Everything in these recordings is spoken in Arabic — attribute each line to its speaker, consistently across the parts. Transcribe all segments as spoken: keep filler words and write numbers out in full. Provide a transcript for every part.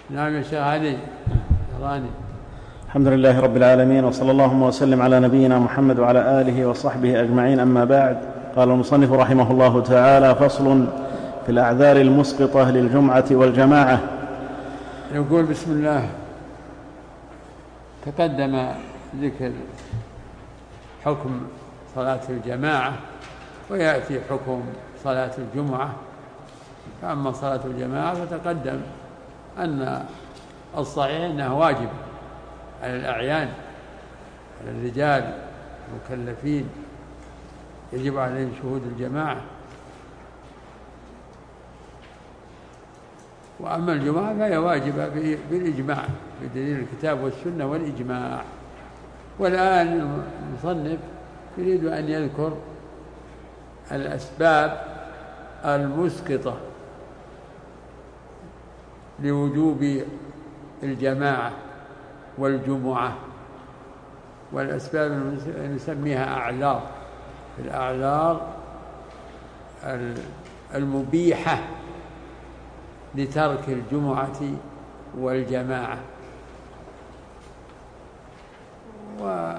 Speaker 1: نعم يا شيخ علي راني.
Speaker 2: الحمد لله رب العالمين، وصلى الله وسلم على نبينا محمد وعلى آله وصحبه أجمعين، أما بعد. قال المصنف رحمه الله تعالى: فصل في الأعذار المسقطة للجمعة والجماعة.
Speaker 1: يقول: بسم الله. تقدم ذكر حكم صلاة الجماعة ويأتي حكم صلاة الجمعة. فأما صلاة الجماعة فتقدم أن الصحيح أنها واجب على الأعيان، على الرجال المكلفين، يجب عليهم شهود الجماعة. وأما الجمعة فهي واجبة بالإجماع، بدليل الكتاب والسنة والإجماع. والآن المصنف يريد أن يذكر الأسباب المسقطة لوجوب الجماعة والجمعة، والأسباب نسميها أعذار. الأعذار المبيحة لترك الجمعة والجماعة. و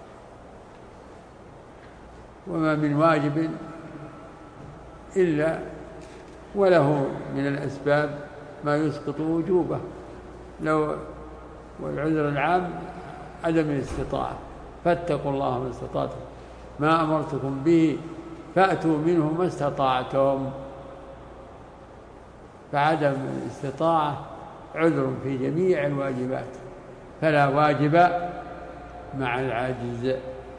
Speaker 1: وما من واجب إلا وله من الأسباب ما يسقط وجوبه. لو والعذر العام عدم الاستطاعة، فاتقوا الله ما استطعتم، ما أمرتكم به فأتوا منه ما استطعتم. فعدم الاستطاعة عذر في جميع الواجبات، فلا واجب مع العجز.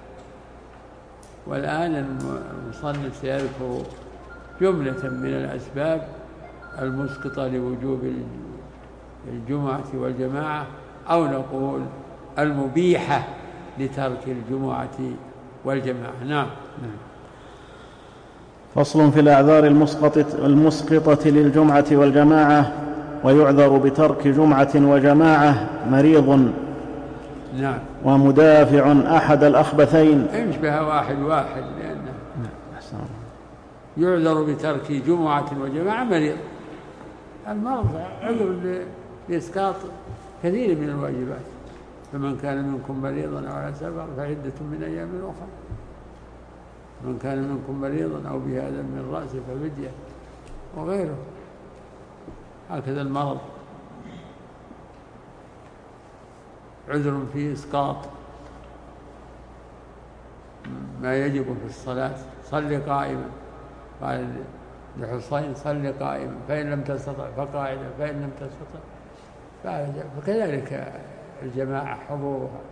Speaker 1: والآن المصنف سيذكر جملة من الأسباب المسقطة لوجوب الجمعة والجماعة، أو نقول المبيحة لترك الجمعة والجماعة. نعم.
Speaker 2: فصل في الأعذار المسقطة للجمعة والجماعة. ويعذر بترك جمعة وجماعة مريض،
Speaker 1: نعم،
Speaker 2: ومدافع أحد الأخبثين.
Speaker 1: يشبه واحد واحد، لأنه يعذر بترك جمعة وجماعة مريض. المرض عذر لإسقاط كثير من الواجبات. فمن كان منكم مريضا أو على سفر فعدة من أيام أخرى. من كان منكم مريضا أو به أذى من رأسه ففدية، وغيره. هكذا المرض عذر في إسقاط ما يجب في الصلاة. صل قائما، قال لحصين: صل قائما، فإن لم تستطع فقاعدا، فإن لم تستطع. فكذلك الجماعة حضورها.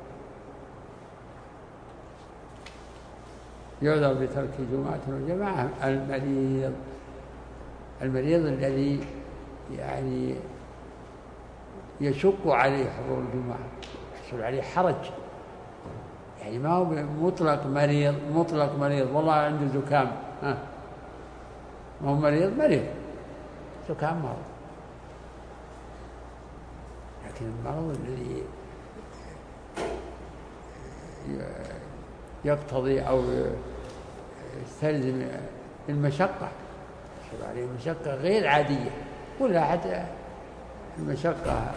Speaker 1: يعذر بترك جمعة وجماعة المريض. المريض الذي يعني يشق عليه حضور الجمعة، يحصل عليه حرج، يعني ما هو مطلق مريض مطلق مريض والله عنده زكام، ها ما هو مريض مريض زكام مرض. لكن المرض الذي يقتضي أو يستلزم المشقة، يحصل عليه مشقة غير عادية، ولا حتى المشقة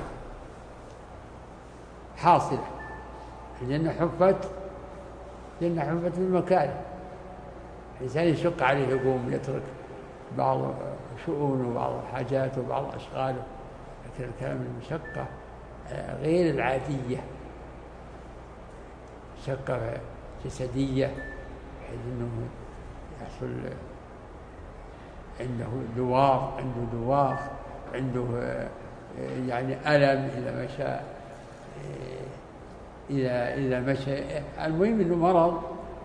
Speaker 1: حاصلة. الجنة حفت الجنة حفت بالمكاره. الإنسان يشق عليه يقوم يترك بعض شؤونه وبعض حاجاته وبعض أشغاله، لكن الكلام المشقة غير العادية، مشقة جسدية، بحيث أنه يحصل عنده دوار عنده دوار عنده يعني ألم إذا مشى إذا إذا مشى. المهم أنه مرض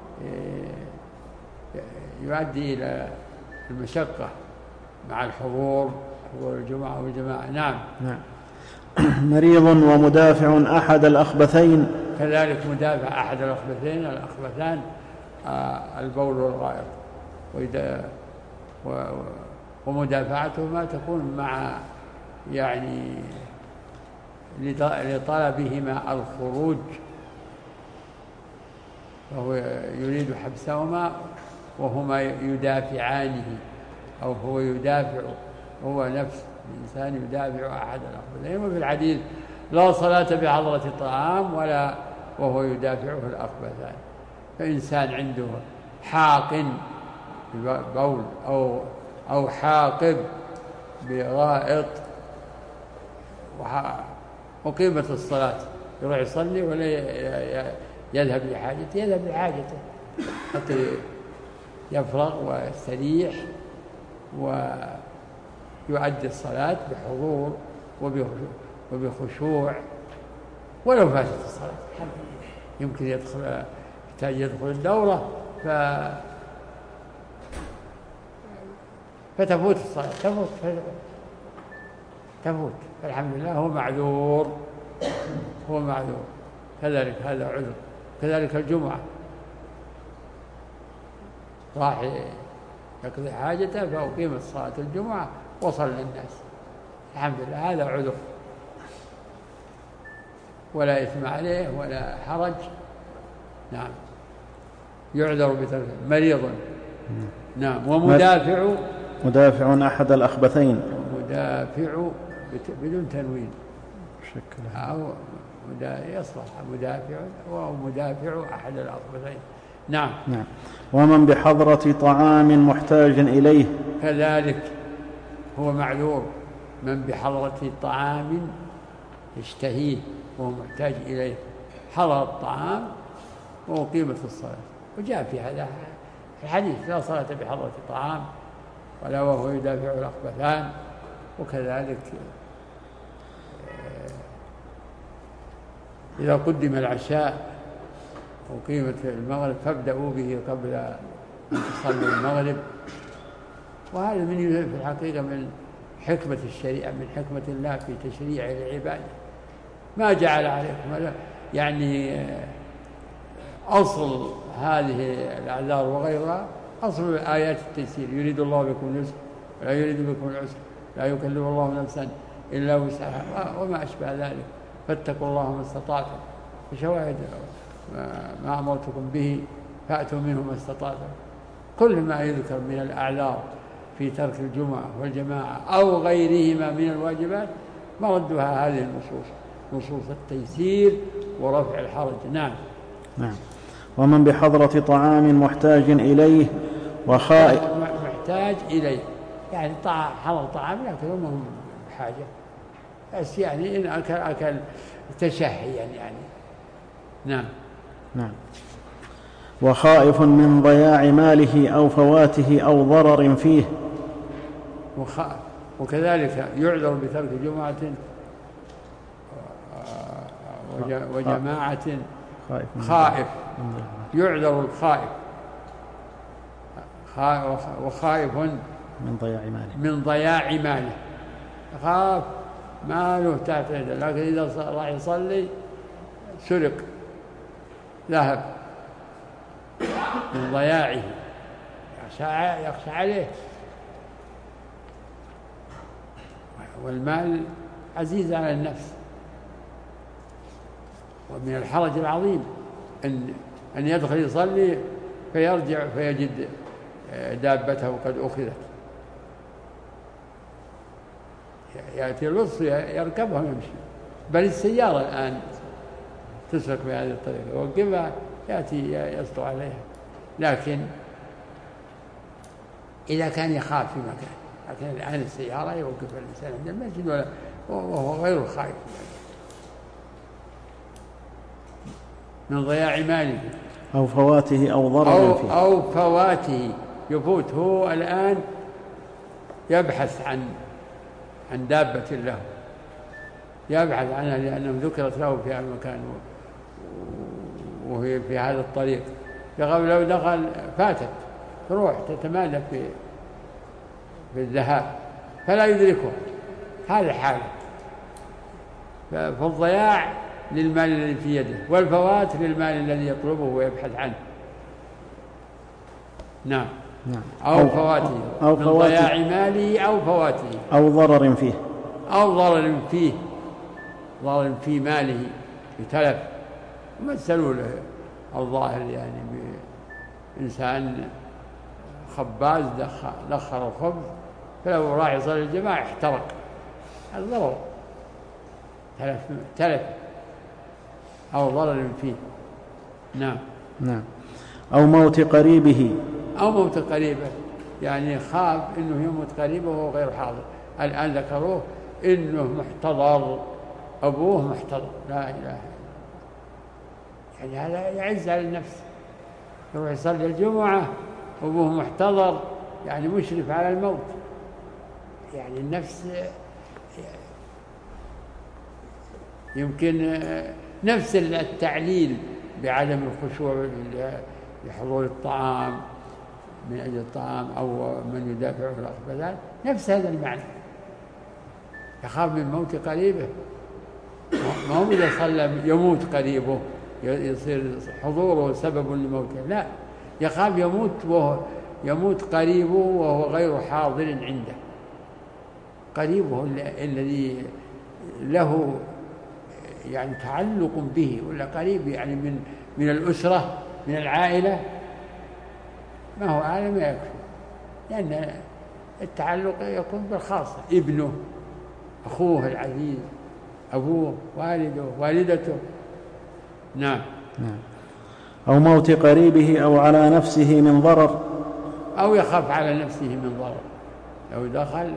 Speaker 1: يؤدي إلى المشقة مع الحضور حضور الجمعة والجماعة. نعم.
Speaker 2: نعم. مريض ومدافع أحد الأخبثين.
Speaker 1: كذلك مدافع أحد الأخبثين. الأخبثان البول والغائط، وإذا ومدافعتهما تكون مع يعني لطلبهما الخروج، فهو يريد حبسهما وهما يدافعانه، أو هو يدافع هو نفس الإنسان يدافع أحد الأخبثين. وفي الحديث لا صلاة بحضرة الطعام ولا وهو يدافعه الأخبثان. فإنسان عنده حاقن ببول أو أو حاقب بغائط وقيمة الصلاة، يروح يصلي ولا يذهب لحاجته؟ يذهب لحاجته حتى يفرغ ويستريح ويؤدي الصلاة بحضور وبخشوع ولو فاتت الصلاة. يمكن يدخل يحتاج يدخل الدورة ف فتفوت الصلاة، تفوت تفوت فالحمد لله هو معذور، هو معذور. كذلك هذا عذر. كذلك الجمعة راح يقضي حاجته فأقيمت صلاة الجمعة وصلى الناس، الحمد لله هذا عذر ولا إثم عليه ولا حرج. نعم، يعذر بترك. مريض. نعم. ومدافع
Speaker 2: مدافع أحد الأخبثين.
Speaker 1: مدافع بدون تنوين
Speaker 2: شكله
Speaker 1: أو يصلح مدافع ومدافع أحد الأخبثين. نعم.
Speaker 2: نعم. ومن بحضرة طعام محتاج إليه
Speaker 1: كذلك هو معذور. من بحضرة طعام يشتهيه وهو محتاج إليه، حضر الطعام وأقيمت الصلاة. وجاء في هذا الحديث لا صلاة بحضرة الطعام ولا وهو يدافع الأخبثان. وكذلك إذا قدم العشاء وقيمة المغرب فابدأوا به قبل أن تصلوا المغرب. وهذا من في الحقيقة من حكمة الشريعة، من حكمة الله في تشريع العباد. ما جعل عليكم يعني أصل هذه الأعذار وغيرها أصل آيات التيسير. يريد الله بكم اليسر ولا يريد بكم العسر، لا يكلف الله نفسا إلا وسعها وما أشبه ذلك. فاتقوا الله ما استطعتم. فشواهد ما أمرتكم به فأتوا منه ما استطعتم. كل ما يذكر من الأعذار في ترك الجمعة والجماعة أو غيرهما من الواجبات مردها هذه النصوص، نصوص التيسير ورفع الحرج. نعم.
Speaker 2: نعم. ومن بحضرة طعام محتاج إليه وخائف
Speaker 1: محتاج إليه يعني طعام حضر طعام لكن هم بحاجة بس يعني إن أكل أكل تشهيا يعني. نعم.
Speaker 2: نعم. وخائف من ضياع ماله أو فواته أو ضرر فيه.
Speaker 1: وخ... وكذلك يعذر بترك جمعة وج... وجماعة.
Speaker 2: خائف,
Speaker 1: خائف. يعذر الخائف خ... وخائف
Speaker 2: من ضياع ماله
Speaker 1: من ضياع ماله. خاف ماله تحت يده، لكن إذا راح يصلي سرق ذهب من ضياعه يخشى عليه. والمال عزيز على النفس ومن الحرج العظيم أن أن يدخل يصلي فيرجع فيجد دابته قد أخذت. يأتي اللص يركبها ويمشي. بل السيارة الآن تسرق بهذه الطريقة، يوقفها يأتي يسطو عليها. لكن إذا كان يخاف في مكان، لكن الآن السيارة يوقف الإنسان عند المسجد ولا وهو غير خائف من ضياع ماله
Speaker 2: أو فواته أو ضرر
Speaker 1: أو,
Speaker 2: فيه
Speaker 1: أو فواته يفوت. هو الآن يبحث عن عن دابة له، يبحث عنها لأنه ذكرت له في هذا المكان وهي في هذا الطريق. لو دخل فاتت تروح تتمادى في في الذهاب فلا يدركه. هذا حاله. فالضياع للمال الذي في يده والفوات للمال الذي يطلبه ويبحث عنه. نعم.
Speaker 2: نعم.
Speaker 1: أو, أو فواته أو من ضياع ماله أو فواته
Speaker 2: أو ضرر فيه
Speaker 1: أو ضرر فيه ضرر في ماله بتلف. مثلوا له الظاهر يعني بإنسان خباز دخر الخبز فلو راح يصلي الجماعة احترق الضرر، تلف تلف أو ضرر فيه. نعم.
Speaker 2: نعم. أو موت قريبه،
Speaker 1: أو موت قريبه، يعني خاف إنه يموت قريبه وهو غير حاضر. الآن ذكروه إنه محتضر، أبوه محتضر، لا إله إلا الله، يعني هذا يعز على النفس، يروح يصلي الجمعة أبوه محتضر، يعني مشرف على الموت، يعني النفس يمكن نفس التعليل بعدم الخشوع لحضور الطعام من أجل الطعام أو من يدافع عن الأخبثان، نفس هذا المعنى، يخاف من موت قريبه. ما هو إذا صلى يموت قريبه يصير حضوره سبب لموته، لا، يخاف يموت وهو يموت قريبه وهو غير حاضر عنده، قريبه الذي له يعني تعلق به، ولا قريب يعني من من الأسرة من العائلة، ما هو عالم ما يكفي، لأن التعلق يكون بالخاصة، ابنه، أخوه العزيز، أبوه، والده، والدته. نعم.
Speaker 2: نعم. أو موت قريبه أو على نفسه من ضرر،
Speaker 1: أو يخاف على نفسه من ضرر، لو دخل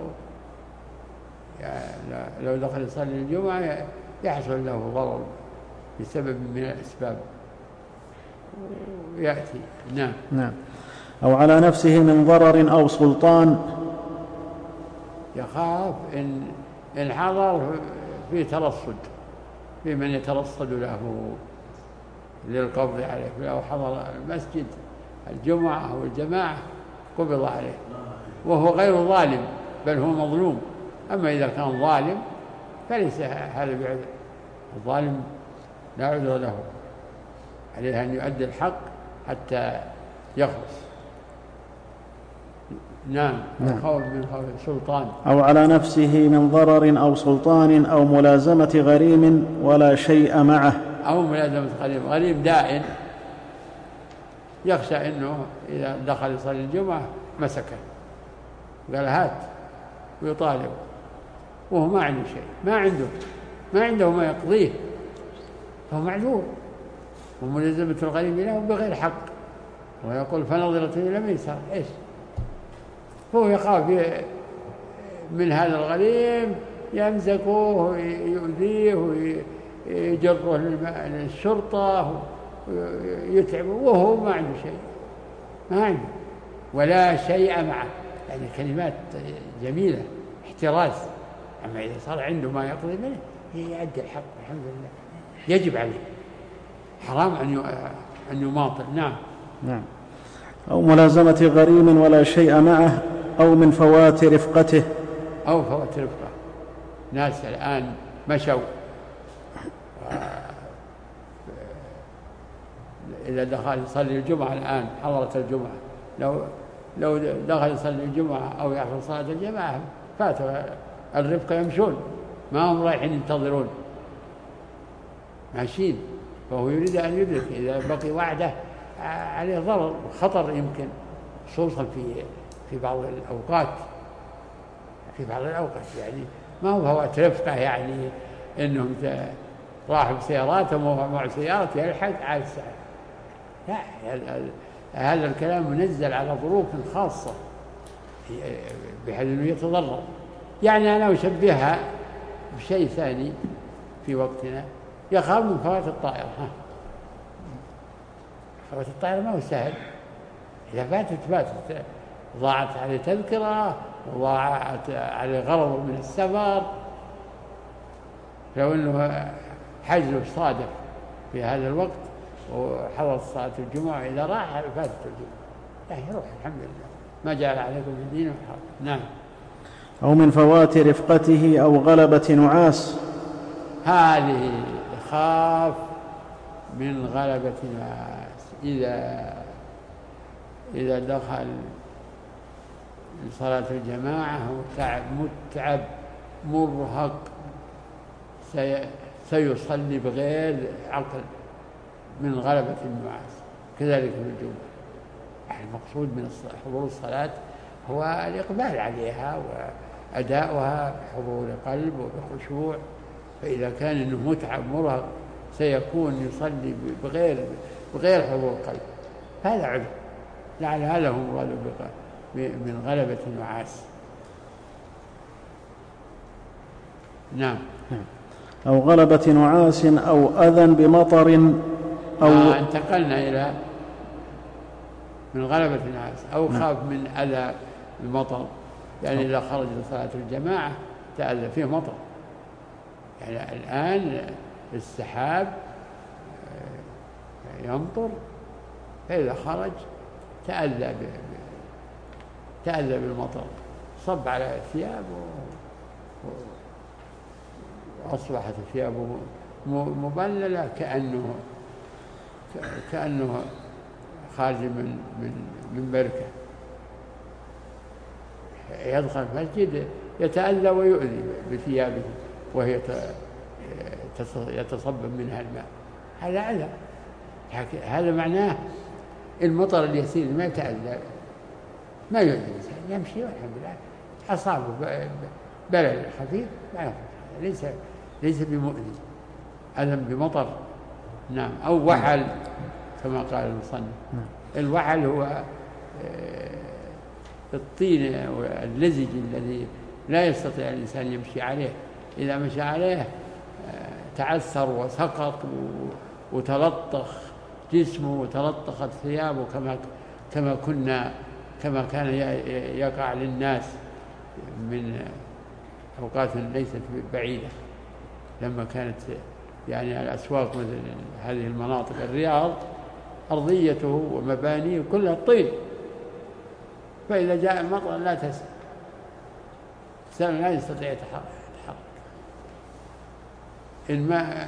Speaker 1: لو دخل يصلي الجمعة يحصل له ضرر بسبب من الأسباب ويأتي. نعم.
Speaker 2: نعم. أو على نفسه من ضرر أو سلطان،
Speaker 1: يخاف إن إن حضر في ترصد، في من يترصد له للقبض عليه، لو حضر المسجد الجمعة أو الجماعة قبض عليه وهو غير ظالم بل هو مظلوم. أما إذا كان ظالم فليس هذا بعذر، الظالم لا عذر له، عليه أن يؤدي الحق حتى يخلص. نعم.
Speaker 2: نعم.
Speaker 1: خوف من خوف سلطان،
Speaker 2: أو على نفسه من ضرر أو سلطان أو ملازمة غريم ولا شيء معه،
Speaker 1: أو ملازمة غريم، غريم دائن يخشى أنه إذا دخل يصلي الجمعة مسكه قال هات ويطالب وهو ما عنده شيء، ما عنده ما عنده ما يقضيه، فهو معذور، وملازمة الغريم له بغير حق، ويقول فنظرة إلى ميسر، إيش هو يخاف من هذا الغريم يمسكه ويؤذيه ويجره للشرطة ويتعبه وهو ما عنده شيء، ما عنده ولا شيء معه، يعني كلمات جميلة احتراز. أما إذا صار عنده ما يقضي منه يؤدي الحق الحمد لله، يجب عليه، حرام أن يماطل. نعم.
Speaker 2: نعم. أو ملازمة غريم ولا شيء معه، أو من فوات رفقته،
Speaker 1: أو فوات رفقة، ناس الآن مشوا إذا دخل يصلي الجمعة الآن حضرت الجمعة، لو لو دخل يصلي الجمعة أو يحضر صلاة الجماعة فاتوا الرفقة يمشون، ما هم رايحين ينتظرون، ماشيين، فهو يريد أن يدرك، إذا بقي وعده عليه ضرر وخطر يمكن، خصوصا في في بعض الأوقات في بعض الأوقات يعني ما هو فوات رفقة يعني إنهم راحوا بسياراتهم ومع سيارته يلحق على الساعة، لا، هذا الكلام منزل على ظروف خاصة بحيث أنه يتضرر. يعني أنا أشبهها بشيء ثاني في وقتنا، يخاف من فوات الطائرة. ها. فوات الطائرة ما هو سهل، إذا فاتت فاتت، ضاعت عليه تذكرة وضاعت عليه غرض من السفر، لو أنه حجزه صادف في هذا الوقت وحضر صلاة الجمعة، إذا راح فاتت الجمعة، لا يروح الحمد لله، ما جعل عليكم في الدين من حرج. نعم.
Speaker 2: أو من فوات رفقته أو غلبة نعاس،
Speaker 1: هذه خاف من غلبة نعاس، إذا إذا دخل لصلاة الجماعة متعب متعب مرهق سيصلي بغير عقل من غلبة النعاس، كذلك في الجمعة. المقصود من حضور الصلاة هو الإقبال عليها أداؤها بحضور قلب وبخشوع. فإذا كان إنه متعب مرهق سيكون يصلي بغير بغير حضور قلب، هذا عذر. لعل هذا هو المراد من غلبة النعاس. نعم.
Speaker 2: أو غلبة نعاس أو أذى بمطر أو
Speaker 1: آه انتقلنا إلى من غلبة النعاس أو خاف من أذى المطر، يعني إذا خرج لصلاة الجماعة تأذى فيه مطر. يعني الآن السحاب يمطر، فإذا خرج تأذى تأذى بالمطر، صب على الثياب وأصبحت ثيابه مبللة كأنه كأنه خارج من من من بركة. يدخل المسجد يتأذى ويؤذي بثيابه وهي يتصبب منها الماء، هذا عذر. هذا معناه المطر اليسير ما يتأذى، ما يؤذي الإنسان، يمشي والحمد لله أصابه بلل خفيف ليس ليس بمؤذي. أذى بمطر. نعم. أو وحل كما قال المصنف. الوحل هو الطين واللزج الذي لا يستطيع الإنسان يمشي عليه، إذا مشى عليه تعثر وسقط وتلطخ جسمه وتلطخت ثيابه كما كما كنا كما كان يقع للناس من أوقات ليست بعيدة، لما كانت يعني الأسواق مثل هذه المناطق الرياض أرضيته ومبانيه كلها طين، فإذا جاء المطر لا تسأل الإنسان لا يستطيع يتحرك. الماء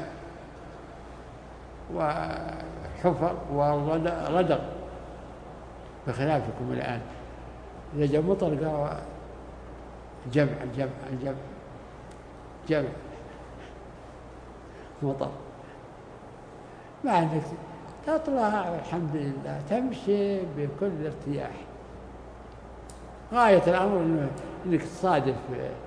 Speaker 1: وحفر وردق، بخلافكم الآن إذا جاء مطر قالوا جمع جمع جمع جمع مطر، ما عندك تطلع الحمد لله تمشي بكل ارتياح. غاية الأمر إنك تصادف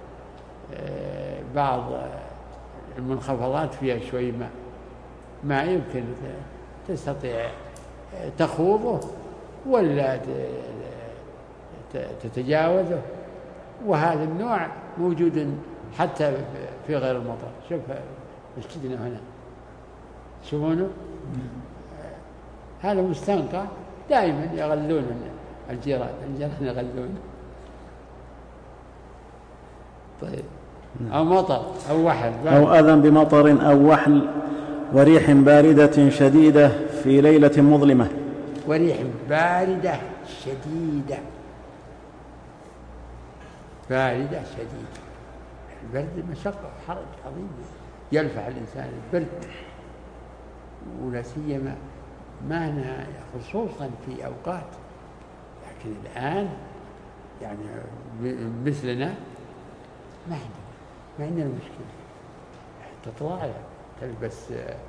Speaker 1: بعض المنخفضات فيها شوي ماء ما يمكن تستطيع تخوضه ولا تتجاوزه، وهذا النوع موجود حتى في غير المطر. شوف مسجدنا هنا شوفونه، هذا مستنقع دائما يغلون الجيران الجيران يغلون. طيب. أو مطر أو وحل
Speaker 2: أو أذى بمطر أو وحل وريح باردة شديدة في ليلة مظلمة.
Speaker 1: وريح باردة شديدة باردة شديدة. البرد مشقة وحرج عظيم يلفح الإنسان البرد، ولا سيما معنا خصوصا في أوقات، لكن الآن يعني مثلنا ما عندنا ما عندنا مشكلة. تطلع تلبس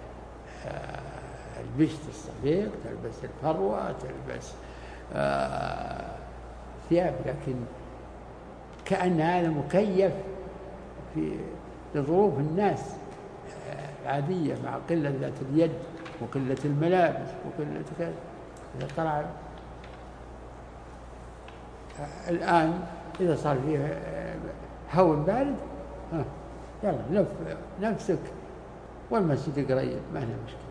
Speaker 1: البشت الصديق، تلبس الفروة، تلبس ثياب، لكن كأن هذا مكيف في لظروف الناس العادية مع قلة ذات اليد وقلة الملابس وقلة كذا. إذا طلع الآن إذا صار فيه هواء بارد ها يلا لف نفسك والمسجد قريب ما هنا مشكلة.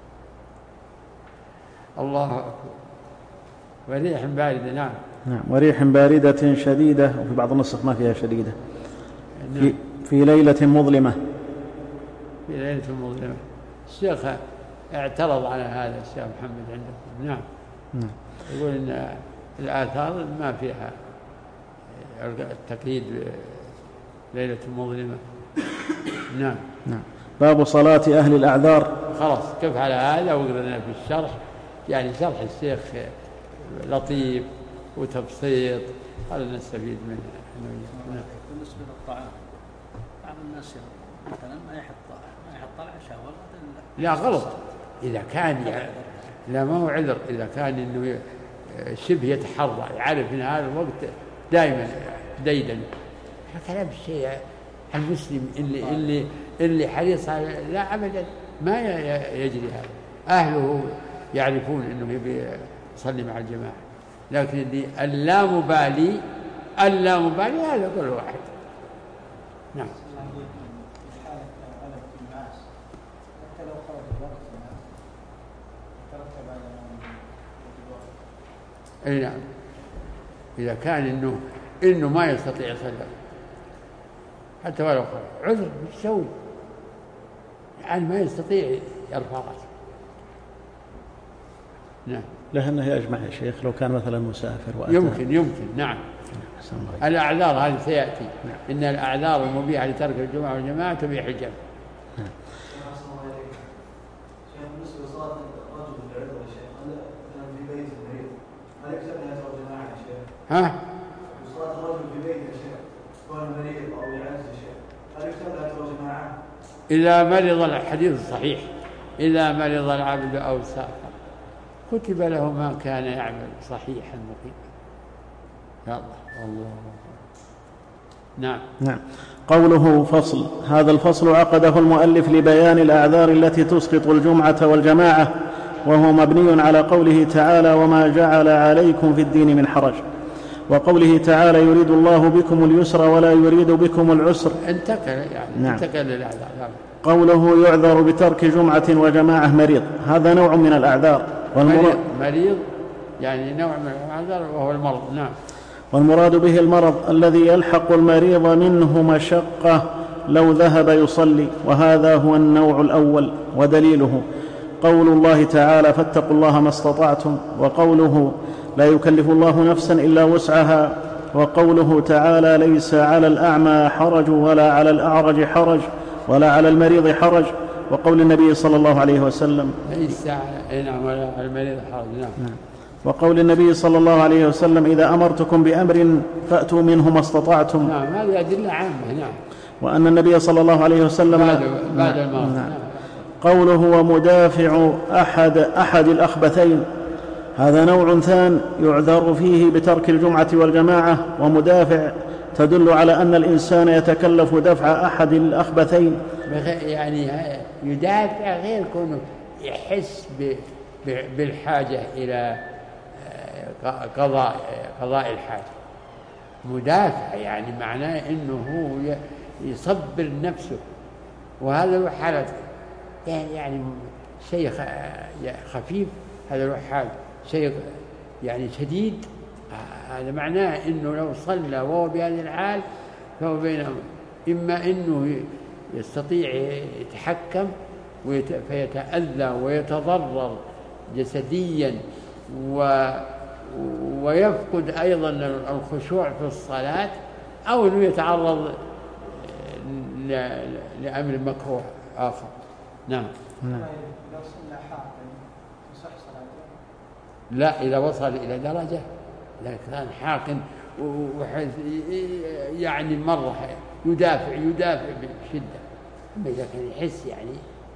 Speaker 1: الله أكبر. وريح باردة. نعم.
Speaker 2: نعم. وريح باردة شديدة، وفي بعض النسخ ما فيها شديدة. نعم. في, في ليلة مظلمة.
Speaker 1: في ليلة مظلمة. الشيخ اعترض على هذا الشيخ محمد عندكم. نعم. نعم. يقول إن الآثار ما فيها التقييد ليلة مظلمة. نعم.
Speaker 2: نعم. باب صلاة أهل الأعذار.
Speaker 1: خلاص كيف على هذا وقرنا في الشرح، يعني شرح الشيخ لطيف وتبسيط هذا نستفيد منه.
Speaker 3: نعم. بالنسبة للطعام بعض الناس مثلا ما يحط ما يحط العشاء ولا
Speaker 1: لا غلط إذا كان يعني لا ما هو عذر، إذا كان إنه شبه يتحرى يعرف إن هذا الوقت دائما ديدا كلام الشيء المسلم اللي اللي اللي حريص على لا أبدا ما يجري هذا. أهله يعرفون أنه يبي يصلي مع الجماعة، لكن اللي اللامبالي اللامبالي هذا كل واحد. نعم. اي نعم، اذا كان انه انه ما يستطيع يصلي حتى ولو خرج عذر ايش يسوي؟ يعني ما يستطيع يرفع راسه. نعم.
Speaker 2: لأنه يجمع يا شيخ لو كان مثلا مسافر وأتى.
Speaker 1: يمكن يمكن نعم. الأعذار هذه سيأتي. نعم. إن الأعذار المبيحة لترك الجمعة والجماعة تبيح الجمع. نعم. ها؟ صلاة الرجل في بيته يا شيخ، كون مريض أو يعز يا شيخ، هل يكتب له يترى جماعة؟ إذا مرض، الحديث صحيح، إذا مرض العبد أو سافر كتب له ما كان يعمل صحيحا مقيما. يا الله الله. نعم.
Speaker 2: نعم. قوله فصل، هذا الفصل عقده المؤلف لبيان الأعذار التي تسقط الجمعة والجماعة، وهو مبني على قوله تعالى: وما جعل عليكم في الدين من حرج، وقوله تعالى: يريد الله بكم اليسر ولا يريد بكم العسر.
Speaker 1: انتقل يعني. نعم. انتقل للأعذار.
Speaker 2: قوله يعذر بترك جمعة وجماعة مريض، هذا نوع من الأعذار.
Speaker 1: والمراد مريض يعني نوع من الأعذار وهو المرض. نعم.
Speaker 2: والمراد به المرض الذي يلحق المريض منه مشقة لو ذهب يصلي، وهذا هو النوع الأول. ودليله قول الله تعالى: فاتقوا الله ما استطعتم، وقوله: لا يكلف الله نفسا إلا وسعها، وقوله تعالى: ليس على الأعمى حرج ولا على الأعرج حرج ولا على المريض حرج، وقول النبي صلى الله عليه وسلم:
Speaker 1: ليس على ولا على المريض حرج. نعم.
Speaker 2: وقول النبي صلى الله عليه وسلم: إذا أمرتكم بأمر فأتوا منه ما استطعتم.
Speaker 1: نعم، هذه أدلة عامة. نعم.
Speaker 2: وأن النبي صلى الله عليه وسلم
Speaker 1: بعد, بعد المرض. نعم.
Speaker 2: قوله: ومدافع أحد, أحد الأخبثين، هذا نوع ثان يعذر فيه بترك الجمعة والجماعة. ومدافع تدل على أن الإنسان يتكلف دفع أحد الأخبثين،
Speaker 1: يعني يدافع غير كونه يحس بالحاجة إلى قضاء قضاء الحاجة. مدافع يعني معناه أنه هو يصبر نفسه، وهذا له حالة يعني شيء خفيف، هذا له حال شيء يعني شديد. هذا معناه أنه لو صلى وهو بهذه الحال فهو بين إما أنه يستطيع يتحكم فيتأذى ويتضرر جسديا و ويفقد أيضا الخشوع في الصلاة، أو أنه يتعرض لأمر مكروه آخر. نعم.
Speaker 4: لو صلى حاقا تصح صلاته؟
Speaker 1: لا، إذا وصل إلى درجة لكن كان حاقا يعني مرة يدافع يدافع بشدة، أما إذا كان يحس يعني.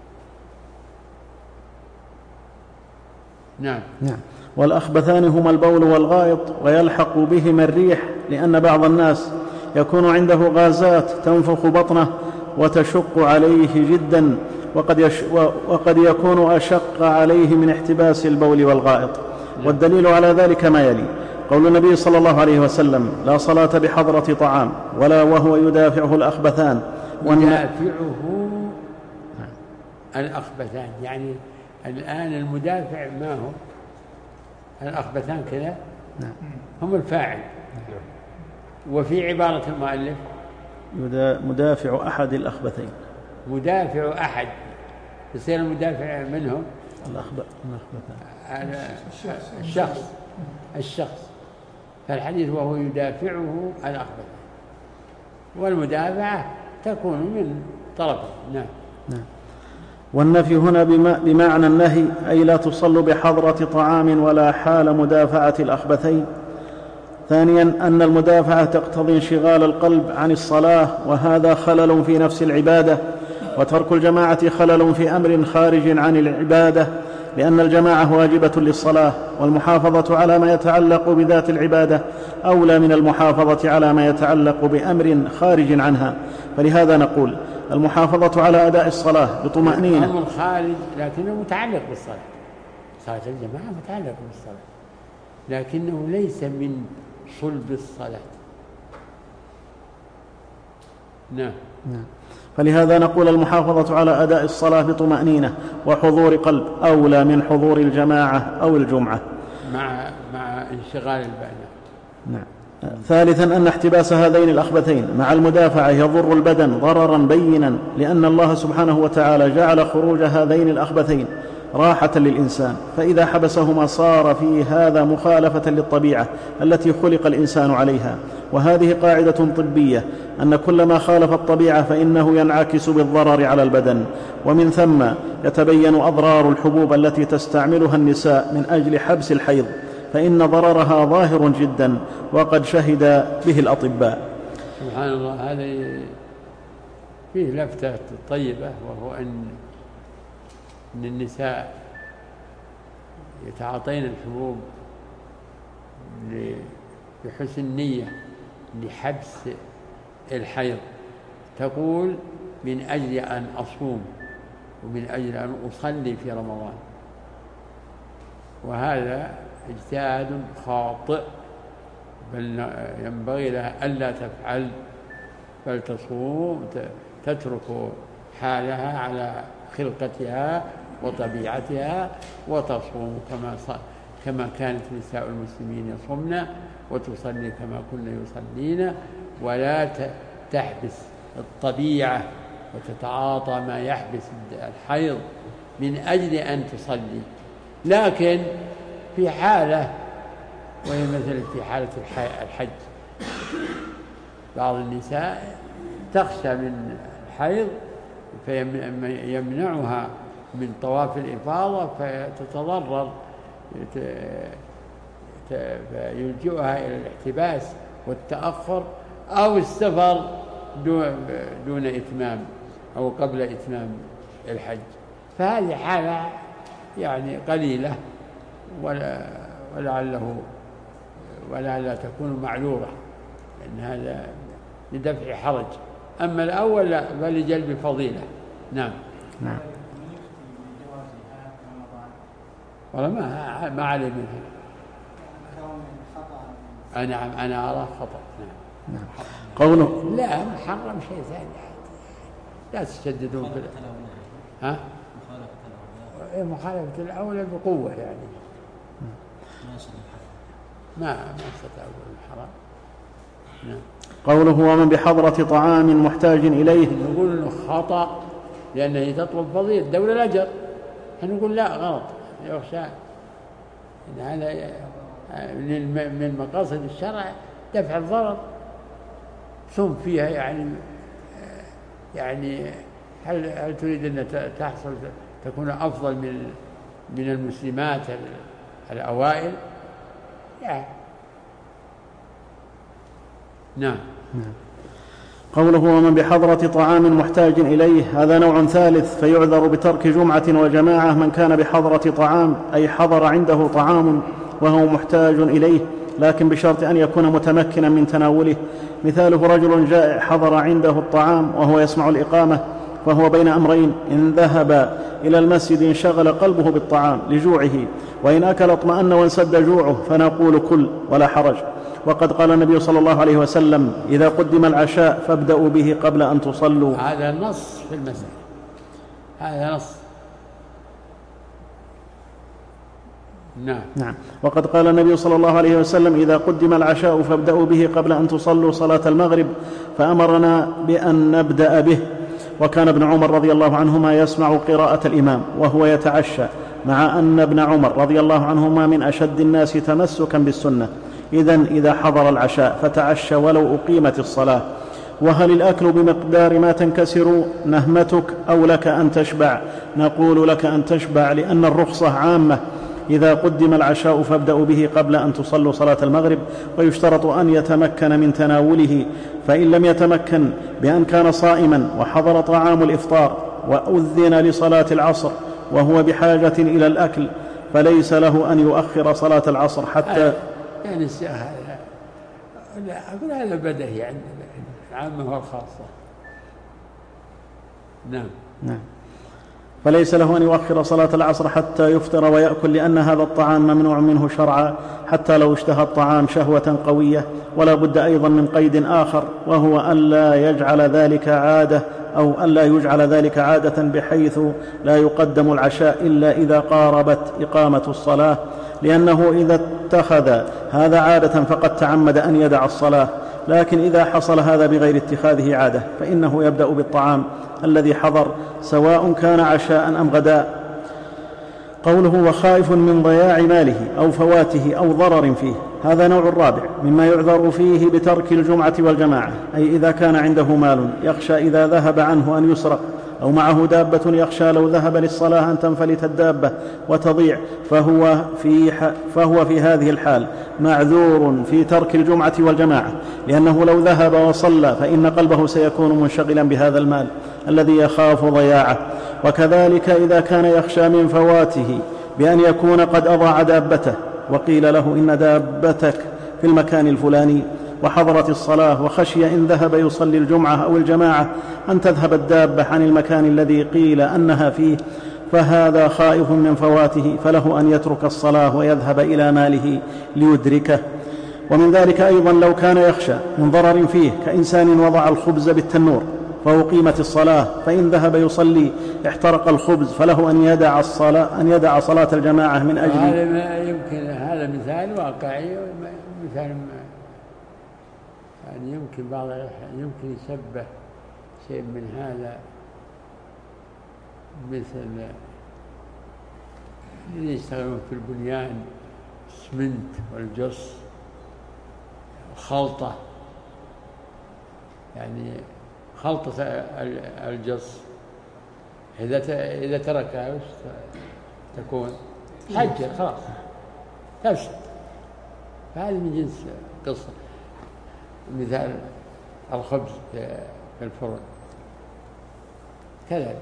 Speaker 1: نعم.
Speaker 2: نعم. والأخبثان هما البول والغائط، ويلحق بهما الريح، لأن بعض الناس يكون عنده غازات تنفخ بطنه وتشق عليه جدا، وقد, يش وقد يكون أشق عليه من احتباس البول والغائط. والدليل على ذلك ما يلي: قول النبي صلى الله عليه وسلم: لا صلاة بحضرة طعام ولا وهو يدافعه الأخبثان.
Speaker 1: يدافعه الأخبثان، يعني الآن المدافع ما هو؟ الأخبثان كذا.
Speaker 2: نعم.
Speaker 1: هم الفاعل. وفي عبارة المؤلف
Speaker 2: مدافع أحد الأخبثين.
Speaker 1: مدافع أحد يصير المدافع منهم
Speaker 2: الأخبثان
Speaker 1: الشخص الشخص فالحديث وهو يدافعه الأخبثان، والمدافعة تكون من طرفه. نعم.
Speaker 2: نعم. والنفي هنا بمعنى النهي، أي لا تصل بحضرة طعام ولا حال مدافعة الأخبثين. ثانيا أن المدافعة تقتضي انشغال القلب عن الصلاة، وهذا خلل في نفس العبادة، وترك الجماعة خلل في أمر خارج عن العبادة، لأن الجماعة واجبة للصلاة، والمحافظة على ما يتعلق بذات العبادة أولى من المحافظة على ما يتعلق بأمر خارج عنها. فلهذا نقول المحافظة على أداء الصلاة بطمأنينة
Speaker 1: أمر خارج لكنه متعلق بالصلاة، صلاة الجماعة متعلق بالصلاة لكنه ليس من صلب الصلاة. نعم.
Speaker 2: نعم. فلهذا نقول المحافظة على أداء الصلاة بطمأنينة وحضور قلب أولى من حضور الجماعة أو الجمعة
Speaker 1: مع مع انشغال البال.
Speaker 2: نعم. ثالثا أن احتباس هذين الأخبثين مع المدافعة يضر البدن ضررا بينا، لأن الله سبحانه وتعالى جعل خروج هذين الأخبثين راحة للإنسان، فإذا حبسهما صار في هذا مخالفة للطبيعة التي خلق الإنسان عليها. وهذه قاعدة طبية أن كل ما خالف الطبيعة فإنه ينعكس بالضرر على البدن، ومن ثم يتبين أضرار الحبوب التي تستعملها النساء من أجل حبس الحيض، فإن ضررها ظاهر جدا وقد شهد به الأطباء.
Speaker 1: سبحان الله. هذا فيه لفتة طيبة، وهو أن أن النساء يتعاطين الحبوب بحسن نية لحبس الحيض. تقول من أجل أن أصوم ومن أجل أن أصلي في رمضان، وهذا اجتهاد خاطئ، بل ينبغي لها ألا تفعل، بل تصوم تترك حالها على خلقتها وطبيعتها وتصوم كما كما كانت نساء المسلمين يصومن وتصلي كما كن يصلين، ولا تحبس الطبيعة وتتعاطى ما يحبس الحيض من أجل أن تصلي. لكن في حالة، وهي مثل في حالة الحج، بعض النساء تخشى من الحيض فيمنعها من طواف الإفاضة فتتضرر، فيلجئها إلى الاحتباس والتأخر أو السفر دون إتمام أو قبل إتمام الحج. فهذه حالة يعني قليلة ولعله ولعل تكون معذورة، لأن هذا لدفع حرج. أما الأول لا، بل لجلب فضيلة. نعم.
Speaker 2: نعم.
Speaker 1: والله ما ما علي منها. نعم أنا أرى خطأ. نعم.
Speaker 2: نعم. قوله
Speaker 1: لا محرم شيء ثاني، لا تشددون في ها مخالفة الأولى بقوة يعني. ما ما استطاعوا الحرام. نعم.
Speaker 2: قوله ومن بحضرة طعام محتاج إليه،
Speaker 1: نقول إنه خطأ لأنه تطلب فضيلة الدولة الأجر، نقول لا غلط، يخشى إن هذا من مقاصد الشرع دفع الضرر. ثم فيها يعني يعني هل هل تريد أن تحصل تكون أفضل من من المسلمات الأوائل؟ يعني. نعم.
Speaker 2: نعم. قوله ومن بحضرة طعام محتاج إليه، هذا نوع ثالث، فيعذر بترك جمعة وجماعة من كان بحضرة طعام، أي حضر عنده طعام وهو محتاج إليه، لكن بشرط أن يكون متمكنا من تناوله. مثاله رجل جائع حضر عنده الطعام وهو يسمع الإقامة، فهو بين أمرين: إن ذهب إلى المسجد انشغل قلبه بالطعام لجوعه، وإن أكل اطمأن وانسد جوعه، فنقول كل ولا حرج. وقد قال النبي صلى الله عليه وسلم: إذا قدم العشاء فابدأوا به قبل أن تصلوا.
Speaker 1: هذا نص في المسألة، هذا نص. نعم.
Speaker 2: نعم. وقد قال النبي صلى الله عليه وسلم: إذا قدم العشاء فابدأوا به قبل أن تصلوا صلاة المغرب، فأمرنا بأن نبدأ به. وكان ابن عمر رضي الله عنهما يسمع قراءة الإمام وهو يتعشى، مع أن ابن عمر رضي الله عنهما من أشد الناس تمسكا بالسنة. إذن إذا حضر العشاء فتعشى ولو أقيمت الصلاة. وهل الأكل بمقدار ما تنكسر نهمتك أو لك أن تشبع؟ نقول لك أن تشبع، لأن الرخصة عامة. إذا قدم العشاء فابدأوا به قبل أن تصلوا صلاة المغرب، ويشترط أن يتمكن من تناوله، فإن لم يتمكن بأن كان صائما وحضر طعام الإفطار وأذن لصلاة العصر وهو بحاجة إلى الأكل، فليس له أن يؤخر صلاة العصر حتى
Speaker 1: يعني هذا لا أقول هذا بدهي عند العامة والخاصة. نعم
Speaker 2: نعم. فليس له أن يؤخر صلاة العصر حتى يفطر ويأكل، لأن هذا الطعام ممنوع منه شرعا حتى لو اشتهى الطعام شهوة قوية. ولا بد أيضا من قيد آخر، وهو ألا يجعل ذلك عادة أو ألا يجعل ذلك عادة بحيث لا يقدم العشاء إلا إذا قاربت إقامة الصلاة، لأنه إذا اتخذ هذا عادة فقد تعمد أن يدع الصلاة. لكن إذا حصل هذا بغير اتخاذه عادة فإنه يبدأ بالطعام الذي حضر سواء كان عشاء أم غداء. قوله وخائف من ضياع ماله أو فواته أو ضرر فيه، هذا نوع رابع مما يعذر فيه بترك الجمعة والجماعة، أي إذا كان عنده مال يخشى إذا ذهب عنه أن يسرق، أو معه دابة يخشى لو ذهب للصلاة أن تنفلت الدابة وتضيع، فهو في, فهو في هذه الحال معذور في ترك الجمعة والجماعة، لأنه لو ذهب وصلى فإن قلبه سيكون منشغلا بهذا المال الذي يخاف ضياعه. وكذلك إذا كان يخشى من فواته بأن يكون قد أضاع دابته وقيل له إن دابتك في المكان الفلاني وحضرت الصلاة، وخشي إن ذهب يصلي الجمعة أو الجماعة أن تذهب الدابة عن المكان الذي قيل أنها فيه، فهذا خائف من فواته، فله أن يترك الصلاة ويذهب إلى ماله ليدركه. ومن ذلك أيضا لو كان يخشى من ضرر فيه كإنسان وضع الخبز بالتنور فأقيمت الصلاة، فإن ذهب يصلي احترق الخبز، فله أن يدع الصلاة أن يدع صلاة الجماعة من أجل
Speaker 1: هذا يمكن هذا مثال واقعي، مثال يعني يمكن بعض يمكن يشبه شيء من هذا مثل اللي يشتغلون في البنيان السمنت والجص خلطة، يعني خلطة الجص إذا إذا تركها وش تكون حجر خلاص تفسد. فهذه من جنس قصة مثال الخبز في الفرن كذلك.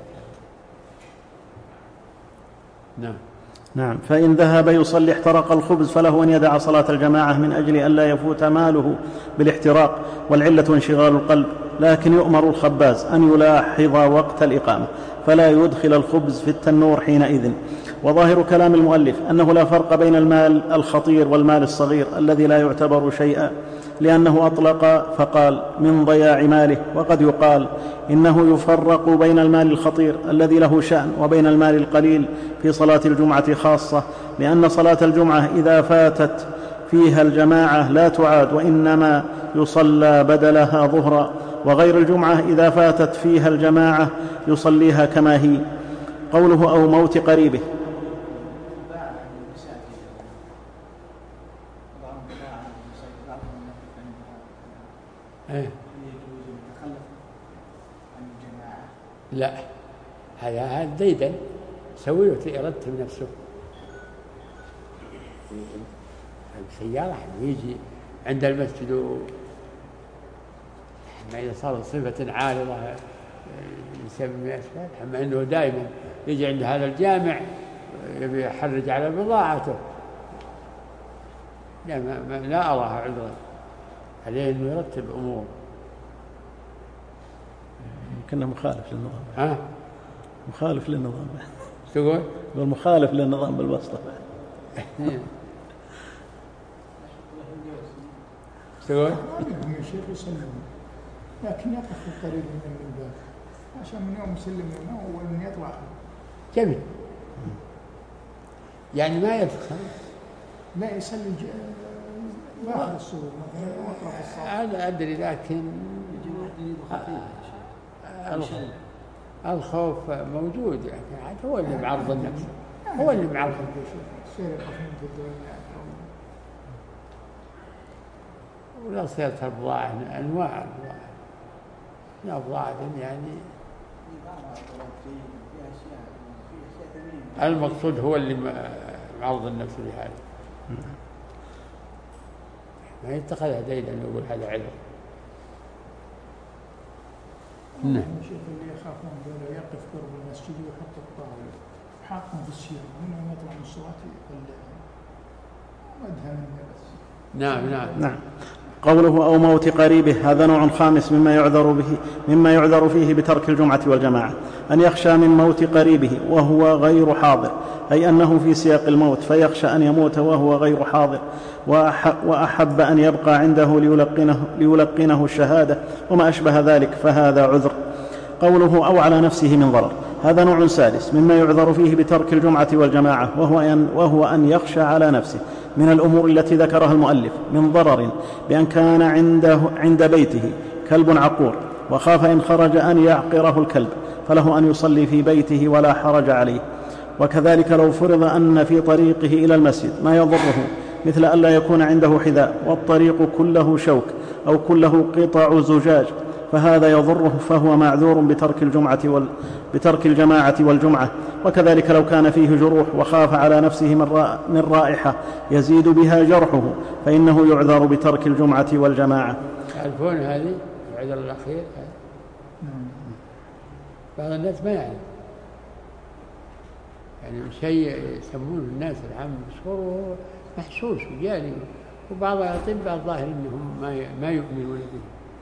Speaker 1: نعم
Speaker 2: نعم. فإن ذهب يصلي احترق الخبز، فله أن يدع صلاة الجماعة من أجل أن لا يفوت ماله بالاحتراق، والعلة انشغال القلب. لكن يؤمر الخباز أن يلاحظ وقت الإقامة فلا يدخل الخبز في التنور حينئذ. وظاهر كلام المؤلف أنه لا فرق بين المال الخطير والمال الصغير الذي لا يعتبر شيئا، لأنه أطلق فقال من ضياع ماله. وقد يقال إنه يفرق بين المال الخطير الذي له شأن وبين المال القليل في صلاة الجمعة خاصة، لأن صلاة الجمعة إذا فاتت فيها الجماعة لا تعاد، وإنما يصلى بدلها ظهرا، وغير الجمعة إذا فاتت فيها الجماعة يصليها كما هي. قوله أو موت قريبه،
Speaker 1: لا هذا هذا ديدا سوي له يرتب نفسه سيارة يجي عند المسجد، ما إذا صار صفة عارضة يسمي أسباب، أما أنه دائما يجي عند هذا الجامع يبي يحرج على بضاعته، لا, ما لا أراها عذرا، عليه أنه يرتب أمور.
Speaker 2: كنا مخالف للنظام.
Speaker 1: ها؟
Speaker 2: مخالف للنظام.
Speaker 1: تقول؟
Speaker 2: يقول مخالف للنظام بالواسطة.
Speaker 1: تقول؟
Speaker 5: الشيخ يسلم لكن يقف قريب من الباب عشان من يوم يسلم منه أول من يطلع.
Speaker 1: جميل. يعني ما يدخل.
Speaker 5: لا يسلم باخر السرور مثلا وأطرف الصلاة.
Speaker 1: أنا أدري لكن الخوف موجود، يعني هو اللي معرض النفس، هو اللي معرض
Speaker 5: سرقة في الدنيا
Speaker 1: ولا صيغة البضاعة أنواع أنواع بضاعة يعني المقصود هو اللي معرض النفس لهذا، ما يتخذها ديدا يقول هذا عذر.
Speaker 5: نعم. الشيخ اللي يخافون دولة يقف قرب المسجد ويحط الطاولة حاكم في السيرة من يوم يطلع من الصلاة يقل ودها منه بس.
Speaker 1: نعم نعم
Speaker 2: نعم. قوله أو موت قريبه هذا نوع خامس مما يعذر به مما يعذر فيه بترك الجمعة والجماعة، أن يخشى من موت قريبه وهو غير حاضر، أي أنه في سياق الموت فيخشى أن يموت وهو غير حاضر، وأحب أن يبقى عنده ليلقنه, ليلقنه الشهادة وما أشبه ذلك، فهذا عذر. قوله أو على نفسه من ضرر هذا نوع سادس مما يعذر فيه بترك الجمعة والجماعة، وهو أن, وهو أن يخشى على نفسه من الأمور التي ذكرها المؤلف من ضرر، بأن كان عنده عند بيته كلب عقور وخاف إن خرج أن يعقره الكلب فله أن يصلي في بيته ولا حرج عليه. وكذلك لو فرض أن في طريقه إلى المسجد ما يضره، مثل أن لا يكون عنده حذاء والطريق كله شوك أو كله قطع زجاج، فهذا يضره، فهو معذور بترك الجمعة وال... بترك الجماعة والجمعة. وكذلك لو كان فيه جروح وخاف على نفسه من, را... من رائحة يزيد بها جرحه، فإنه يعذر بترك الجمعة والجماعة.
Speaker 1: تعرفون هذه العذر الأخير؟ بعض الناس ما يعرف، يعني شيء يسمونه الناس العام مشهور وهو محسوس وجاري، وبعض الأطباء الظاهر أنهم ما ما يؤمنون به،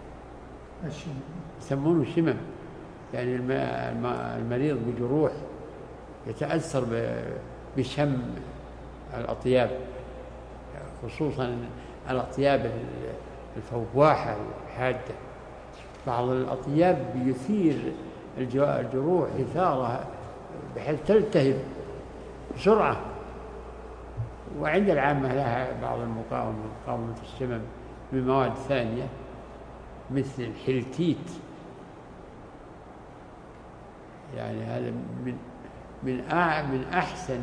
Speaker 1: يسمونه الشمم، يعني المريض بجروح يتأثر بشم الأطياب، خصوصا الأطياب الفواحة الحادة. بعض الأطياب يثير الجروح إثارة بحيث تلتهب بسرعة، وعند العامة لها بعض المقاومة، مقاومة الشمم بمواد ثانية مثل الحلتيت، يعني هذا من من من أحسن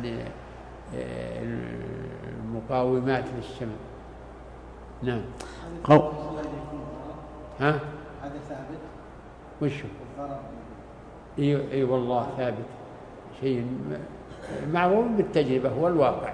Speaker 1: المقاومات للشمم. نعم.
Speaker 2: قو...
Speaker 1: ها؟
Speaker 4: هذا ثابت؟
Speaker 1: وشو؟ اي اي والله ثابت، شيء معروف بالتجربة، هو الواقع.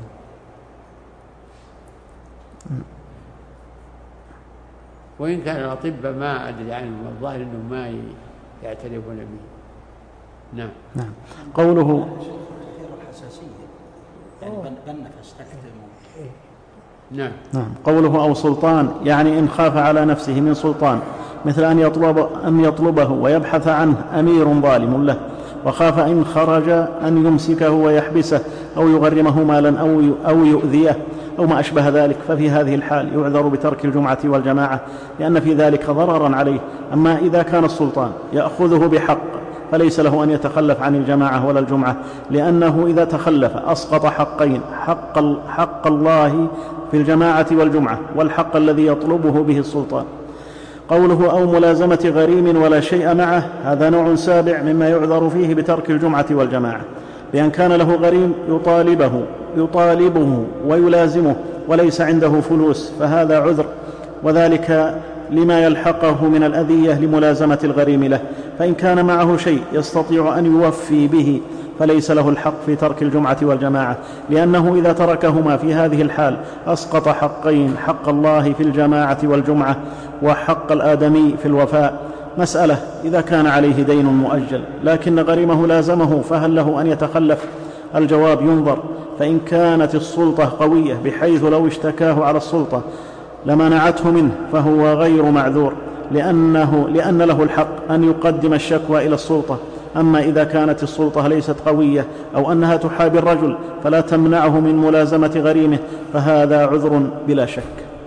Speaker 1: وإن كان الأطباء ما أدري عنهم، الظاهر أنهم ما يعترفون به. نعم.
Speaker 2: نعم. قوله
Speaker 3: الحساسية يعني بالنفس تكتم.
Speaker 1: نعم.
Speaker 2: نعم. قوله أو سلطان يعني إن خاف على نفسه من سلطان، مثل أن يطلب أن يطلبه ويبحث عنه أمير ظالم له، وخاف إن خرج أن يمسكه ويحبسه أو يغرمه مالا أو أو يؤذيه أو ما أشبه ذلك، ففي هذه الحال يعذر بترك الجمعة والجماعة، لأن في ذلك ضررا عليه. أما إذا كان السلطان يأخذه بحق فليس له أن يتخلف عن الجماعة ولا الجمعة، لأنه إذا تخلف أسقط حقين، حق, حق الله في الجماعة والجمعة والحق الذي يطلبه به السلطان. قوله أو ملازمة غريم ولا شيء معه هذا نوع سابع مما يعذر فيه بترك الجمعة والجماعة، بأن كان له غريم يطالبه يطالبه ويلازمه وليس عنده فلوس، فهذا عذر، وذلك لما يلحقه من الأذية لملازمة الغريم له. فإن كان معه شيء يستطيع أن يوفي به فليس له الحق في ترك الجمعة والجماعة، لأنه إذا تركهما في هذه الحال أسقط حقين، حق الله في الجماعة والجمعة وحق الآدمي في الوفاء. مسألة: إذا كان عليه دين مؤجل لكن غريمه لازمه فهل له أن يتخلف؟ الجواب: ينظر، فإن كانت السلطة قوية بحيث لو اشتكاه على السلطة لمنعته منه فهو غير معذور، لأنه لأن له الحق أن يقدم الشكوى إلى السلطة. أما إذا كانت السلطة ليست قوية أو أنها تحابي الرجل فلا تمنعه من ملازمة غريمه، فهذا عذر بلا شك.